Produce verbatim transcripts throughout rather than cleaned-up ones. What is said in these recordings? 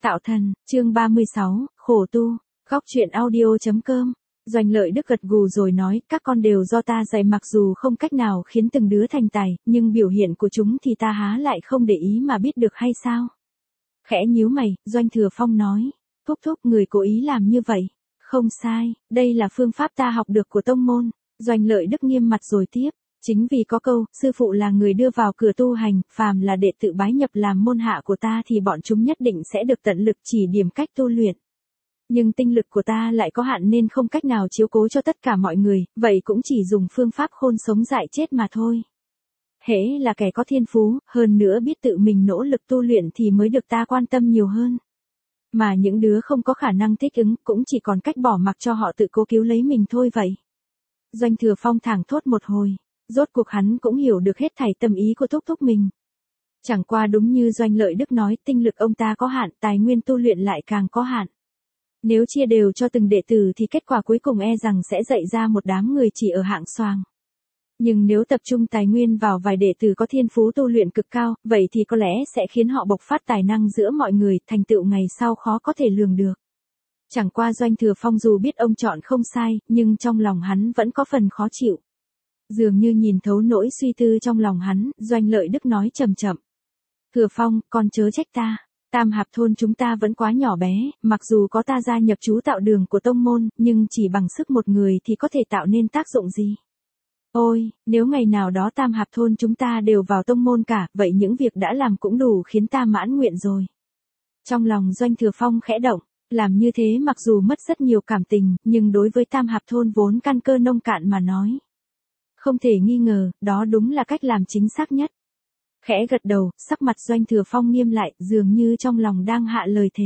Tạo thần, chương ba mươi sáu, khổ tu, góc truyện audio.com. Doanh Lợi Đức gật gù rồi nói, các con đều do ta dạy, mặc dù không cách nào khiến từng đứa thành tài, nhưng biểu hiện của chúng thì ta há lại không để ý mà biết được hay sao? Khẽ nhíu mày, Doanh Thừa Phong nói, thúc thúc, người cố ý làm như vậy. Không sai, đây là phương pháp ta học được của tông môn. Doanh Lợi Đức nghiêm mặt rồi tiếp. Chính vì có câu, sư phụ là người đưa vào cửa tu hành, phàm là đệ tử bái nhập làm môn hạ của ta thì bọn chúng nhất định sẽ được tận lực chỉ điểm cách tu luyện. Nhưng tinh lực của ta lại có hạn nên không cách nào chiếu cố cho tất cả mọi người, vậy cũng chỉ dùng phương pháp khôn sống dại chết mà thôi. Hễ là kẻ có thiên phú, hơn nữa biết tự mình nỗ lực tu luyện thì mới được ta quan tâm nhiều hơn. Mà những đứa không có khả năng thích ứng cũng chỉ còn cách bỏ mặc cho họ tự cố cứu lấy mình thôi vậy. Doanh Thừa Phong thảng thốt một hồi. Rốt cuộc hắn cũng hiểu được hết thảy tâm ý của thúc thúc mình. Chẳng qua đúng như Doanh Lợi Đức nói, tinh lực ông ta có hạn, tài nguyên tu luyện lại càng có hạn. Nếu chia đều cho từng đệ tử thì kết quả cuối cùng e rằng sẽ dạy ra một đám người chỉ ở hạng xoàng. Nhưng nếu tập trung tài nguyên vào vài đệ tử có thiên phú tu luyện cực cao, vậy thì có lẽ sẽ khiến họ bộc phát tài năng giữa mọi người, thành tựu ngày sau khó có thể lường được. Chẳng qua Doanh Thừa Phong dù biết ông chọn không sai, nhưng trong lòng hắn vẫn có phần khó chịu. Dường như nhìn thấu nỗi suy tư trong lòng hắn, Doanh Lợi Đức nói chậm chậm. Thừa Phong, con chớ trách ta. Tam Hạp thôn chúng ta vẫn quá nhỏ bé, mặc dù có ta gia nhập chú tạo đường của tông môn, nhưng chỉ bằng sức một người thì có thể tạo nên tác dụng gì? Ôi, nếu ngày nào đó Tam Hạp thôn chúng ta đều vào tông môn cả, vậy những việc đã làm cũng đủ khiến ta mãn nguyện rồi. Trong lòng Doanh Thừa Phong khẽ động, làm như thế mặc dù mất rất nhiều cảm tình, nhưng đối với Tam Hạp thôn vốn căn cơ nông cạn mà nói. Không thể nghi ngờ, đó đúng là cách làm chính xác nhất. Khẽ gật đầu, sắc mặt Doanh Thừa Phong nghiêm lại, dường như trong lòng đang hạ lời thề.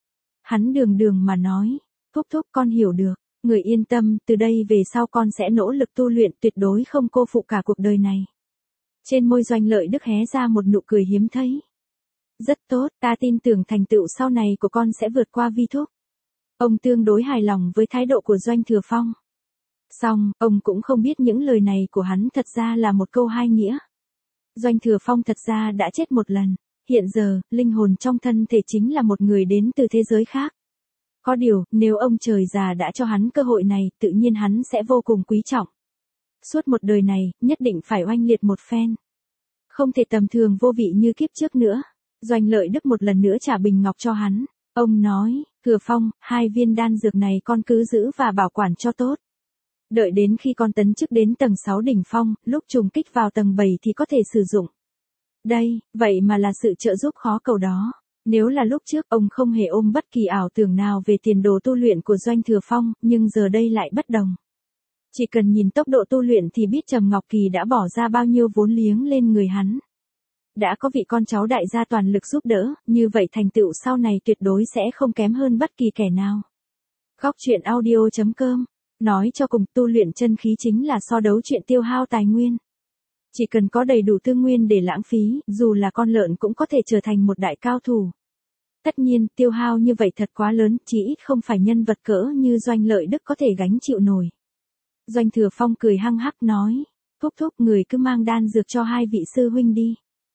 Hắn đường đường mà nói, thúc thúc con hiểu được, người yên tâm, từ đây về sau con sẽ nỗ lực tu luyện, tuyệt đối không cô phụ cả cuộc đời này. Trên môi Doanh Lợi Đức hé ra một nụ cười hiếm thấy. Rất tốt, ta tin tưởng thành tựu sau này của con sẽ vượt qua Vi thúc. Ông tương đối hài lòng với thái độ của Doanh Thừa Phong. Xong, ông cũng không biết những lời này của hắn thật ra là một câu hai nghĩa. Doanh Thừa Phong thật ra đã chết một lần, hiện giờ, linh hồn trong thân thể chính là một người đến từ thế giới khác. Có điều, nếu ông trời già đã cho hắn cơ hội này, tự nhiên hắn sẽ vô cùng quý trọng. Suốt một đời này, nhất định phải oanh liệt một phen. Không thể tầm thường vô vị như kiếp trước nữa. Doanh Lợi Đức một lần nữa trả bình ngọc cho hắn. Ông nói, Thừa Phong, hai viên đan dược này con cứ giữ và bảo quản cho tốt. Đợi đến khi con tấn chức đến tầng sáu đỉnh phong, lúc trùng kích vào tầng bảy thì có thể sử dụng. Đây, vậy mà là sự trợ giúp khó cầu đó. Nếu là lúc trước ông không hề ôm bất kỳ ảo tưởng nào về tiền đồ tu luyện của Doanh Thừa Phong, nhưng giờ đây lại bất đồng. Chỉ cần nhìn tốc độ tu luyện thì biết Trầm Ngọc Kỳ đã bỏ ra bao nhiêu vốn liếng lên người hắn. Đã có vị con cháu đại gia toàn lực giúp đỡ, như vậy thành tựu sau này tuyệt đối sẽ không kém hơn bất kỳ kẻ nào. Góc truyện audio.com. Nói cho cùng, tu luyện chân khí chính là so đấu chuyện tiêu hao tài nguyên. Chỉ cần có đầy đủ tư nguyên để lãng phí, dù là con lợn cũng có thể trở thành một đại cao thủ. Tất nhiên, tiêu hao như vậy thật quá lớn, chỉ ít không phải nhân vật cỡ như Doanh Lợi Đức có thể gánh chịu nổi. Doanh Thừa Phong cười hăng hắc nói, thúc thúc, người cứ mang đan dược cho hai vị sư huynh đi.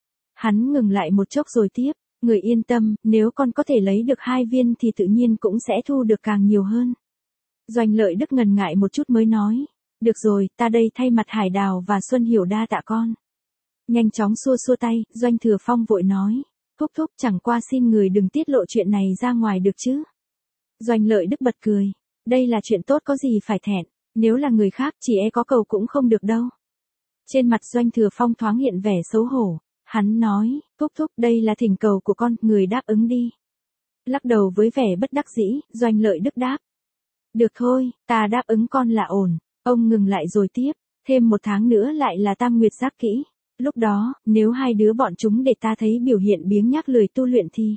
Hắn ngừng lại một chốc rồi tiếp, người yên tâm, nếu con có thể lấy được hai viên thì tự nhiên cũng sẽ thu được càng nhiều hơn. Doanh Lợi Đức ngần ngại một chút mới nói, được rồi, ta đây thay mặt Hải Đào và Xuân Hiểu đa tạ con. Nhanh chóng xua xua tay, Doanh Thừa Phong vội nói, thúc thúc, chẳng qua xin người đừng tiết lộ chuyện này ra ngoài được chứ. Doanh Lợi Đức bật cười, đây là chuyện tốt có gì phải thẹn, nếu là người khác chỉ e có cầu cũng không được đâu. Trên mặt Doanh Thừa Phong thoáng hiện vẻ xấu hổ, hắn nói, thúc thúc, đây là thỉnh cầu của con, người đáp ứng đi. Lắc đầu với vẻ bất đắc dĩ, Doanh Lợi Đức đáp. Được thôi, ta đáp ứng con là ổn. Ông ngừng lại rồi tiếp, thêm một tháng nữa lại là tam nguyệt giác kỹ. Lúc đó, nếu hai đứa bọn chúng để ta thấy biểu hiện biếng nhác lười tu luyện thì...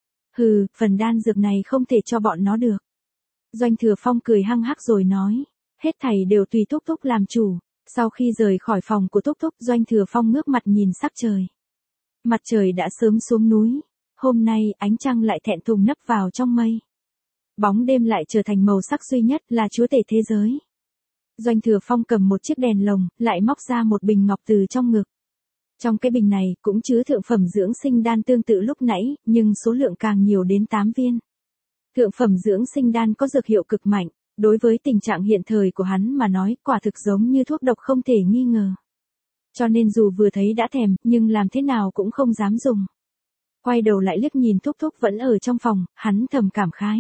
Hừ, phần đan dược này không thể cho bọn nó được. Doanh Thừa Phong cười hăng hắc rồi nói, hết thảy đều tùy thúc thúc làm chủ. Sau khi rời khỏi phòng của thúc thúc, Doanh Thừa Phong ngước mặt nhìn sắc trời. Mặt trời đã sớm xuống núi. Hôm nay, ánh trăng lại thẹn thùng nấp vào trong mây. Bóng đêm lại trở thành màu sắc duy nhất, là chúa tể thế giới. Doanh Thừa Phong cầm một chiếc đèn lồng, lại móc ra một bình ngọc từ trong ngực. Trong cái bình này cũng chứa thượng phẩm dưỡng sinh đan tương tự lúc nãy, nhưng số lượng càng nhiều đến tám viên. Thượng phẩm dưỡng sinh đan có dược hiệu cực mạnh, đối với tình trạng hiện thời của hắn mà nói quả thực giống như thuốc độc không thể nghi ngờ. Cho nên dù vừa thấy đã thèm, nhưng làm thế nào cũng không dám dùng. Quay đầu lại liếc nhìn Thúc Thúc vẫn ở trong phòng, hắn thầm cảm khái.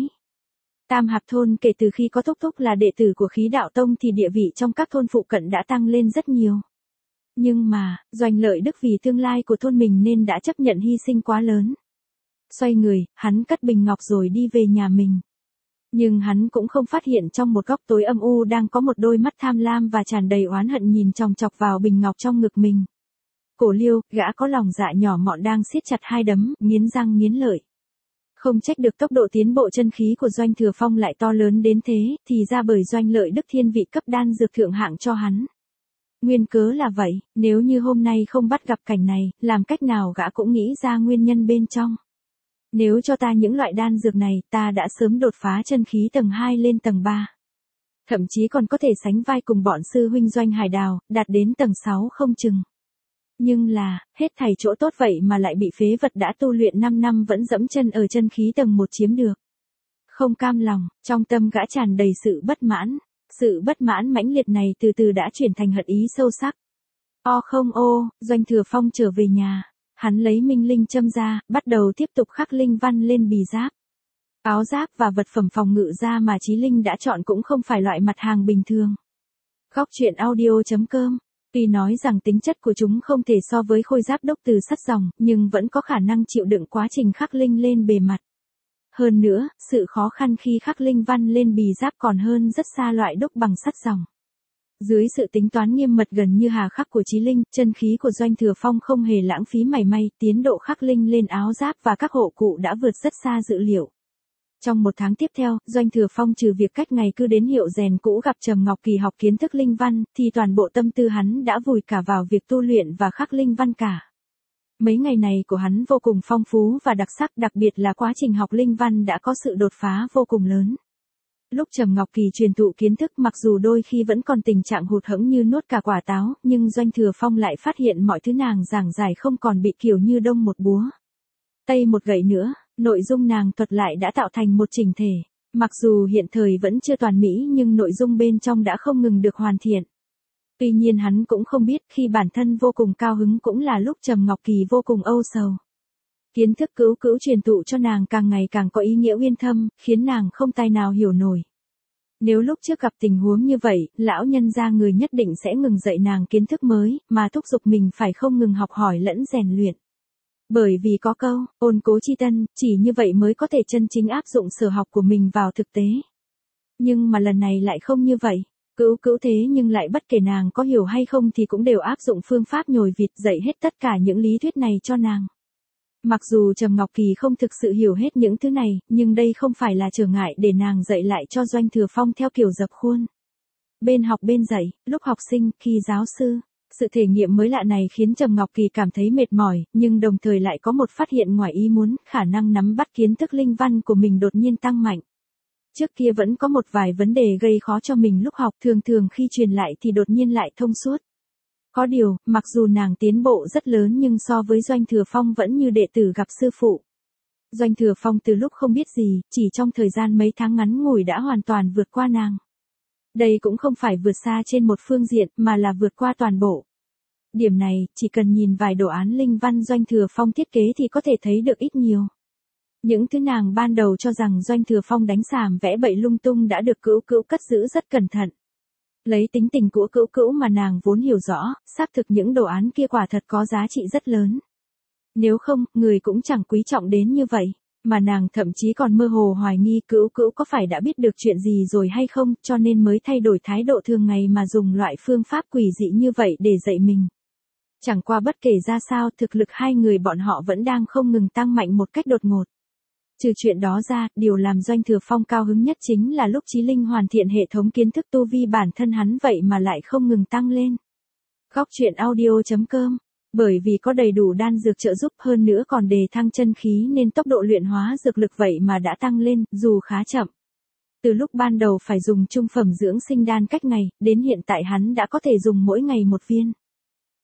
Tam Hạp thôn kể từ khi có Thúc Thúc là đệ tử của Khí Đạo Tông thì địa vị trong các thôn phụ cận đã tăng lên rất nhiều. Nhưng mà, Doanh Lợi Đức vì tương lai của thôn mình nên đã chấp nhận hy sinh quá lớn. Xoay người, hắn cất bình ngọc rồi đi về nhà mình. Nhưng hắn cũng không phát hiện trong một góc tối âm u đang có một đôi mắt tham lam và tràn đầy oán hận nhìn chòng chọc vào bình ngọc trong ngực mình. Cổ Liêu, gã có lòng dạ nhỏ mọn đang siết chặt hai đấm, nghiến răng nghiến lợi. Không trách được tốc độ tiến bộ chân khí của Doanh Thừa Phong lại to lớn đến thế, thì ra bởi Doanh Lợi Đức thiên vị cấp đan dược thượng hạng cho hắn. Nguyên cớ là vậy, nếu như hôm nay không bắt gặp cảnh này, làm cách nào gã cũng nghĩ ra nguyên nhân bên trong. Nếu cho ta những loại đan dược này, ta đã sớm đột phá chân khí tầng hai lên tầng ba. Thậm chí còn có thể sánh vai cùng bọn sư huynh Doanh Hải Đào, đạt đến tầng sáu không chừng. Nhưng là, hết thảy chỗ tốt vậy mà lại bị phế vật đã tu luyện năm năm vẫn dẫm chân ở chân khí tầng một chiếm được. Không cam lòng, trong tâm gã tràn đầy sự bất mãn. Sự bất mãn mãnh liệt này từ từ đã chuyển thành hận ý sâu sắc. O không ô, Doanh Thừa Phong trở về nhà. Hắn lấy minh linh châm ra, bắt đầu tiếp tục khắc linh văn lên bì giáp. Áo giáp và vật phẩm phòng ngự da mà Chí Linh đã chọn cũng không phải loại mặt hàng bình thường. Góc truyện audio chấm com. Tuy nói rằng tính chất của chúng không thể so với khôi giáp đúc từ sắt ròng, nhưng vẫn có khả năng chịu đựng quá trình khắc linh lên bề mặt. Hơn nữa, sự khó khăn khi khắc linh văn lên bì giáp còn hơn rất xa loại đúc bằng sắt ròng. Dưới sự tính toán nghiêm mật gần như hà khắc của Chí Linh, chân khí của Doanh Thừa Phong không hề lãng phí mảy may, tiến độ khắc linh lên áo giáp và các hộ cụ đã vượt rất xa dự liệu. Trong một tháng tiếp theo, Doanh Thừa Phong trừ việc cách ngày cứ đến hiệu rèn cũ gặp Trầm Ngọc Kỳ học kiến thức linh văn, thì toàn bộ tâm tư hắn đã vùi cả vào việc tu luyện và khắc linh văn cả. Mấy ngày này của hắn vô cùng phong phú và đặc sắc, đặc biệt là quá trình học linh văn đã có sự đột phá vô cùng lớn. Lúc Trầm Ngọc Kỳ truyền thụ kiến thức mặc dù đôi khi vẫn còn tình trạng hụt hẫng như nuốt cả quả táo, nhưng Doanh Thừa Phong lại phát hiện mọi thứ nàng giảng giải không còn bị kiểu như đông một búa tây một gậy nữa, nội dung nàng thuật lại đã tạo thành một chỉnh thể. Mặc dù hiện thời vẫn chưa toàn mỹ nhưng nội dung bên trong đã không ngừng được hoàn thiện. Tuy nhiên hắn cũng không biết khi bản thân vô cùng cao hứng cũng là lúc Trầm Ngọc Kỳ vô cùng âu sầu. Kiến thức cữu cữu truyền thụ cho nàng càng ngày càng có ý nghĩa uyên thâm, khiến nàng không tài nào hiểu nổi. Nếu lúc trước gặp tình huống như vậy, lão nhân gia người nhất định sẽ ngừng dạy nàng kiến thức mới, mà thúc giục mình phải không ngừng học hỏi lẫn rèn luyện. Bởi vì có câu, ôn cố chi tân, chỉ như vậy mới có thể chân chính áp dụng sở học của mình vào thực tế. Nhưng mà lần này lại không như vậy. Cữu cữu thế nhưng lại bất kể nàng có hiểu hay không thì cũng đều áp dụng phương pháp nhồi vịt dạy hết tất cả những lý thuyết này cho nàng. Mặc dù Trầm Ngọc Kỳ không thực sự hiểu hết những thứ này, nhưng đây không phải là trở ngại để nàng dạy lại cho Doanh Thừa Phong theo kiểu dập khuôn. Bên học bên dạy, lúc học sinh, khi giáo sư. Sự thể nghiệm mới lạ này khiến Trầm Ngọc Kỳ cảm thấy mệt mỏi, nhưng đồng thời lại có một phát hiện ngoài ý muốn, khả năng nắm bắt kiến thức linh văn của mình đột nhiên tăng mạnh. Trước kia vẫn có một vài vấn đề gây khó cho mình lúc học, thường thường khi truyền lại thì đột nhiên lại thông suốt. Có điều, mặc dù nàng tiến bộ rất lớn nhưng so với Doanh Thừa Phong vẫn như đệ tử gặp sư phụ. Doanh Thừa Phong từ lúc không biết gì, chỉ trong thời gian mấy tháng ngắn ngủi đã hoàn toàn vượt qua nàng. Đây cũng không phải vượt xa trên một phương diện, mà là vượt qua toàn bộ. Điểm này, chỉ cần nhìn vài đồ án linh văn Doanh Thừa Phong thiết kế thì có thể thấy được ít nhiều. Những thứ nàng ban đầu cho rằng Doanh Thừa Phong đánh xàm vẽ bậy lung tung đã được cữu cữu cất giữ rất cẩn thận. Lấy tính tình của cữu cữu mà nàng vốn hiểu rõ, xác thực những đồ án kia quả thật có giá trị rất lớn. Nếu không, người cũng chẳng quý trọng đến như vậy. Mà nàng thậm chí còn mơ hồ hoài nghi cữu cữu có phải đã biết được chuyện gì rồi hay không, cho nên mới thay đổi thái độ thường ngày mà dùng loại phương pháp quỷ dị như vậy để dạy mình. Chẳng qua bất kể ra sao, thực lực hai người bọn họ vẫn đang không ngừng tăng mạnh một cách đột ngột. Trừ chuyện đó ra, điều làm Doanh Thừa Phong cao hứng nhất chính là lúc Chí Linh hoàn thiện hệ thống kiến thức tu vi bản thân hắn vậy mà lại không ngừng tăng lên. Góc truyện audio chấm com. Bởi vì có đầy đủ đan dược trợ giúp hơn nữa còn đề thăng chân khí nên tốc độ luyện hóa dược lực vậy mà đã tăng lên, dù khá chậm. Từ lúc ban đầu phải dùng trung phẩm dưỡng sinh đan cách ngày, đến hiện tại hắn đã có thể dùng mỗi ngày một viên.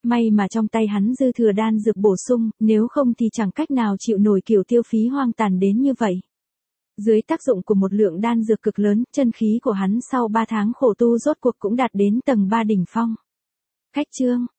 may mà trong tay hắn dư thừa đan dược bổ sung, nếu không thì chẳng cách nào chịu nổi kiểu tiêu phí hoang tàn đến như vậy. Dưới tác dụng của một lượng đan dược cực lớn, chân khí của hắn sau ba tháng khổ tu rốt cuộc cũng đạt đến tầng ba đỉnh phong. Khách chương